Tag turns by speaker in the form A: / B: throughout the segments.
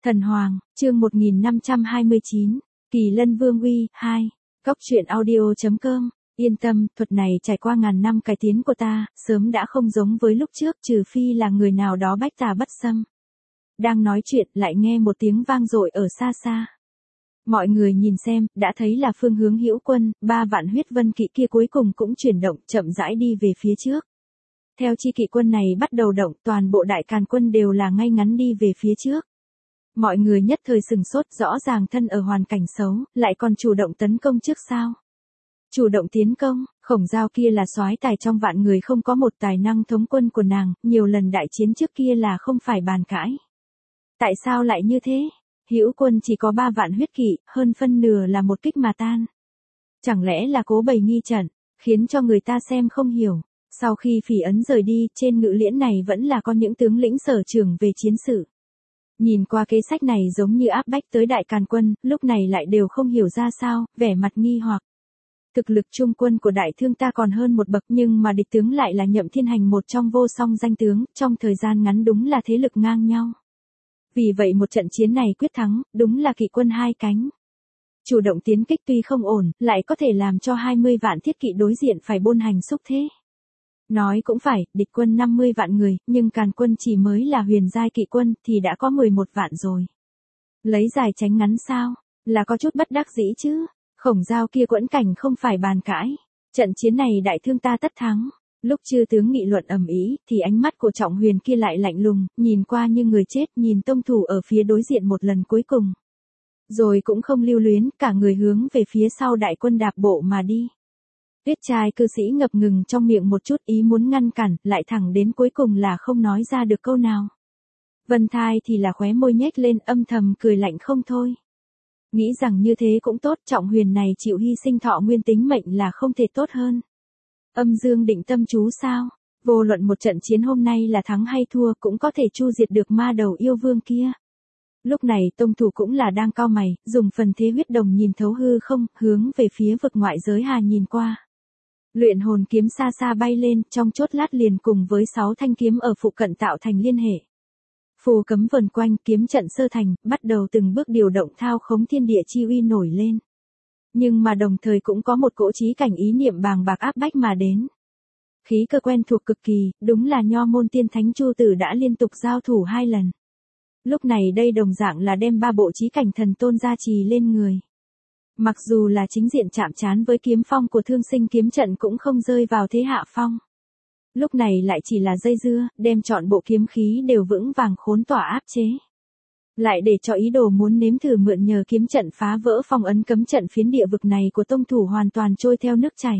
A: Thần Hoàng, chương 1529, Kỳ Lân Vương uy, 2, Cóc truyện audio.com, yên tâm, thuật này trải qua ngàn năm cải tiến của ta, sớm đã không giống với lúc trước trừ phi là người nào đó bách tà bất xâm. Đang nói chuyện lại nghe một tiếng vang dội ở xa xa. Mọi người nhìn xem, đã thấy là phương hướng Hữu Quân, 3 vạn huyết vân kỵ kia cuối cùng cũng chuyển động, chậm rãi đi về phía trước. Theo chi kỵ quân này bắt đầu động, toàn bộ đại càn quân đều là ngay ngắn đi về phía trước. Mọi người nhất thời sừng sốt, rõ ràng thân ở hoàn cảnh xấu, lại còn chủ động tấn công trước sao? Chủ động tiến công, Khổng Giao kia là soái tài trong vạn người, không có một tài năng thống quân của nàng, nhiều lần đại chiến trước kia là không phải bàn cãi. Tại sao lại như thế? Hữu Quân chỉ có 3 vạn huyết kỵ, hơn phân nửa là một kích mà tan. Chẳng lẽ là cố bày nghi trận, khiến cho người ta xem không hiểu. Sau khi Phỉ Ấn rời đi, trên ngự liễn này vẫn là có những tướng lĩnh sở trường về chiến sự. Nhìn qua kế sách này giống như áp bách tới đại càn quân, lúc này lại đều không hiểu ra sao, vẻ mặt nghi hoặc. Thực lực trung quân của đại thương ta còn hơn một bậc, nhưng mà địch tướng lại là Nhậm Thiên Hành, một trong vô song danh tướng, trong thời gian ngắn đúng là thế lực ngang nhau. Vì vậy một trận chiến này quyết thắng, đúng là kỵ quân hai cánh. Chủ động tiến kích tuy không ổn, lại có thể làm cho 20 vạn thiết kỵ đối diện phải bôn hành xúc thế. Nói cũng phải, địch quân 50 vạn người, nhưng càn quân chỉ mới là huyền giai kỵ quân thì đã có 11 vạn rồi. Lấy dài tránh ngắn sao, là có chút bất đắc dĩ chứ. Khổng Giao kia quẫn cảnh không phải bàn cãi. Trận chiến này đại thương ta tất thắng. Lúc chư tướng nghị luận ầm ĩ, thì ánh mắt của Trọng Huyền kia lại lạnh lùng, nhìn qua như người chết, nhìn tông thủ ở phía đối diện một lần cuối cùng. Rồi cũng không lưu luyến, cả người hướng về phía sau đại quân đạp bộ mà đi. Tuyết trai cư sĩ ngập ngừng trong miệng một chút, ý muốn ngăn cản, lại thẳng đến cuối cùng là không nói ra được câu nào. Vân Thai thì là khóe môi nhếch lên, âm thầm cười lạnh không thôi. Nghĩ rằng như thế cũng tốt, Trọng Huyền này chịu hy sinh thọ nguyên tính mệnh là không thể tốt hơn. Âm Dương định tâm chú sao? Vô luận một trận chiến hôm nay là thắng hay thua cũng có thể chu diệt được ma đầu yêu vương kia. Lúc này tông thủ cũng là đang cau mày, dùng phần thế huyết đồng nhìn thấu hư không, hướng về phía vực ngoại giới hà nhìn qua. Luyện hồn kiếm xa xa bay lên, trong chốt lát liền cùng với 6 thanh kiếm ở phụ cận tạo thành liên hệ. Phù cấm vần quanh, kiếm trận sơ thành, bắt đầu từng bước điều động thao khống thiên địa chi uy nổi lên. Nhưng mà đồng thời cũng có một cỗ chí cảnh ý niệm bàng bạc áp bách mà đến. Khí cơ quen thuộc cực kỳ, đúng là Nho môn tiên thánh Chu Tử đã liên tục giao thủ 2 lần. Lúc này đây đồng dạng là đem 3 bộ chí cảnh thần tôn gia trì lên người. Mặc dù là chính diện chạm trán với kiếm phong của Thương Sinh kiếm trận cũng không rơi vào thế hạ phong. Lúc này lại chỉ là dây dưa, đem trọn bộ kiếm khí đều vững vàng khốn tỏa áp chế. Lại để cho ý đồ muốn nếm thử mượn nhờ kiếm trận phá vỡ phong ấn cấm trận phiến địa vực này của tông thủ hoàn toàn trôi theo nước chảy.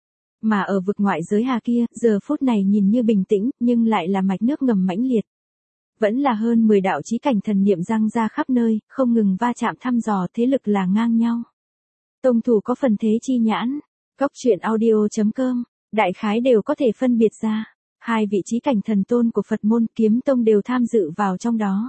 A: Mà ở vực ngoại giới hà kia, giờ phút này nhìn như bình tĩnh, nhưng lại là mạch nước ngầm mãnh liệt. Vẫn là hơn 10 đạo chí cảnh thần niệm răng ra khắp nơi, không ngừng va chạm thăm dò, thế lực là ngang nhau. Tông thủ có phần thế chi nhãn, Cóc truyện audio.com, đại khái đều có thể phân biệt ra. 2 vị chí cảnh thần tôn của Phật môn Kiếm Tông đều tham dự vào trong đó.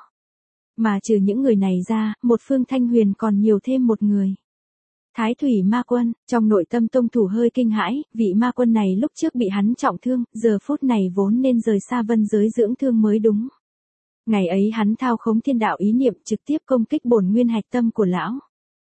A: Mà trừ những người này ra, một phương Thanh Huyền còn nhiều thêm một người. Thái Thủy Ma Quân, trong nội tâm tông thủ hơi kinh hãi, vị ma quân này lúc trước bị hắn trọng thương, giờ phút này vốn nên rời xa vân giới dưỡng thương mới đúng. Ngày ấy hắn thao khống thiên đạo ý niệm trực tiếp công kích bổn nguyên hạch tâm của lão.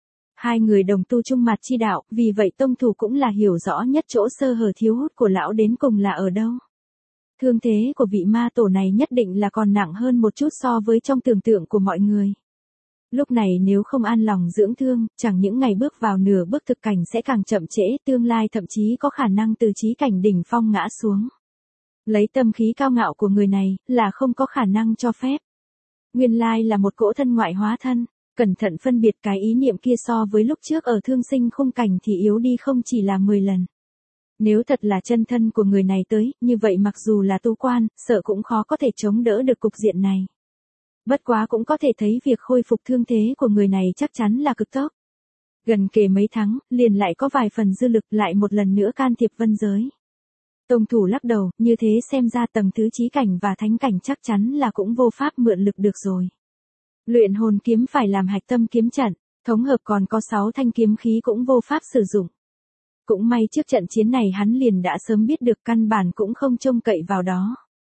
A: 2 người đồng tu chung mặt chi đạo, vì vậy tông thủ cũng là hiểu rõ nhất chỗ sơ hở thiếu hút của lão đến cùng là ở đâu. Thương thế của vị ma tổ này nhất định là còn nặng hơn một chút so với trong tưởng tượng của mọi người. Lúc này nếu không an lòng dưỡng thương, chẳng những ngày bước vào nửa bước thực cảnh sẽ càng chậm trễ, tương lai thậm chí có khả năng từ chí cảnh đỉnh phong ngã xuống. Lấy tâm khí cao ngạo của người này, là không có khả năng cho phép. Nguyên lai là một cỗ thân ngoại hóa thân, cẩn thận phân biệt cái ý niệm kia so với lúc trước ở Thương Sinh khung cảnh thì yếu đi không chỉ là 10 lần. Nếu thật là chân thân của người này tới, như vậy mặc dù là tu quan, sợ cũng khó có thể chống đỡ được cục diện này. Bất quá cũng có thể thấy việc khôi phục thương thế của người này chắc chắn là cực tốc. Gần kề mấy tháng, liền lại có vài phần dư lực lại một lần nữa can thiệp vân giới. Tông thủ lắc đầu, như thế xem ra tầng thứ chí cảnh và thánh cảnh chắc chắn là cũng vô pháp mượn lực được rồi. Luyện hồn kiếm phải làm hạch tâm kiếm trận, thống hợp còn có 6 thanh kiếm khí cũng vô pháp sử dụng. Cũng may trước trận chiến này hắn liền đã sớm biết được căn bản cũng không trông cậy vào đó.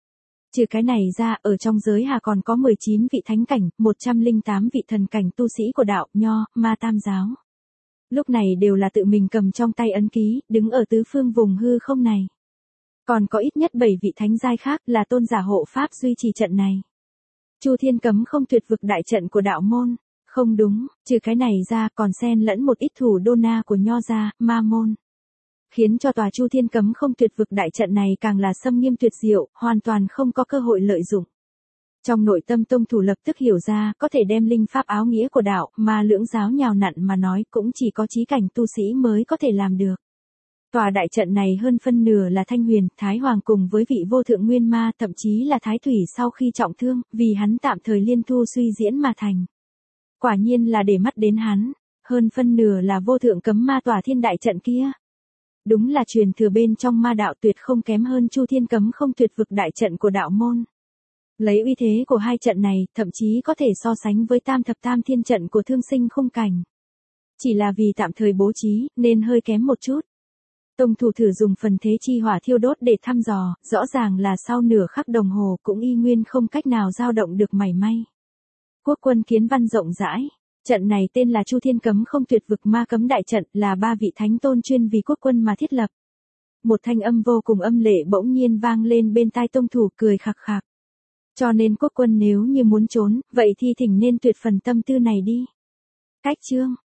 A: Trừ cái này ra, ở trong giới Hà còn có 19 vị thánh cảnh, 108 vị thần cảnh tu sĩ của đạo, nho, ma tam giáo. Lúc này đều là tự mình cầm trong tay ấn ký, đứng ở tứ phương vùng hư không này. Còn có ít nhất 7 vị thánh giai khác là tôn giả hộ pháp duy trì trận này. Chu Thiên Cấm Không tuyệt vực đại trận của đạo môn. Không đúng, trừ cái này ra còn xen lẫn một ít thủ đô na của nho gia, ma môn. Khiến cho tòa Chu Thiên Cấm Không tuyệt vực đại trận này càng là xâm nghiêm tuyệt diệu, hoàn toàn không có cơ hội lợi dụng. Trong nội tâm tông thủ lập tức hiểu ra, có thể đem linh pháp áo nghĩa của đạo, mà lưỡng giáo nhào nặn mà nói cũng chỉ có chí cảnh tu sĩ mới có thể làm được. Tòa đại trận này hơn phân nửa là Thanh Huyền, Thái Hoàng cùng với vị vô thượng nguyên ma, thậm chí là Thái Thủy sau khi trọng thương, vì hắn tạm thời liên thu suy diễn mà thành. Quả nhiên là để mắt đến hắn, hơn phân nửa là vô thượng cấm ma tòa thiên đại trận kia. Đúng là truyền thừa bên trong ma đạo tuyệt không kém hơn Chu Thiên Cấm Không tuyệt vực đại trận của đạo môn. Lấy uy thế của hai trận này, thậm chí có thể so sánh với Tam Thập Tam Thiên trận của Thương Sinh Khung Cảnh. Chỉ là vì tạm thời bố trí, nên hơi kém một chút. Tông thủ thử dùng phần thế chi hỏa thiêu đốt để thăm dò, rõ ràng là sau nửa khắc đồng hồ cũng y nguyên không cách nào dao động được mảy may. Quốc quân kiến văn rộng rãi. Trận này tên là Chu Thiên Cấm Không tuyệt vực ma cấm đại trận, là 3 vị thánh tôn chuyên vì quốc quân mà thiết lập. Một thanh âm vô cùng âm lệ bỗng nhiên vang lên bên tai tông thủ, cười khạc khạc. Cho nên quốc quân nếu như muốn trốn, vậy thì thỉnh nên tuyệt phần tâm tư này đi. Cách chương.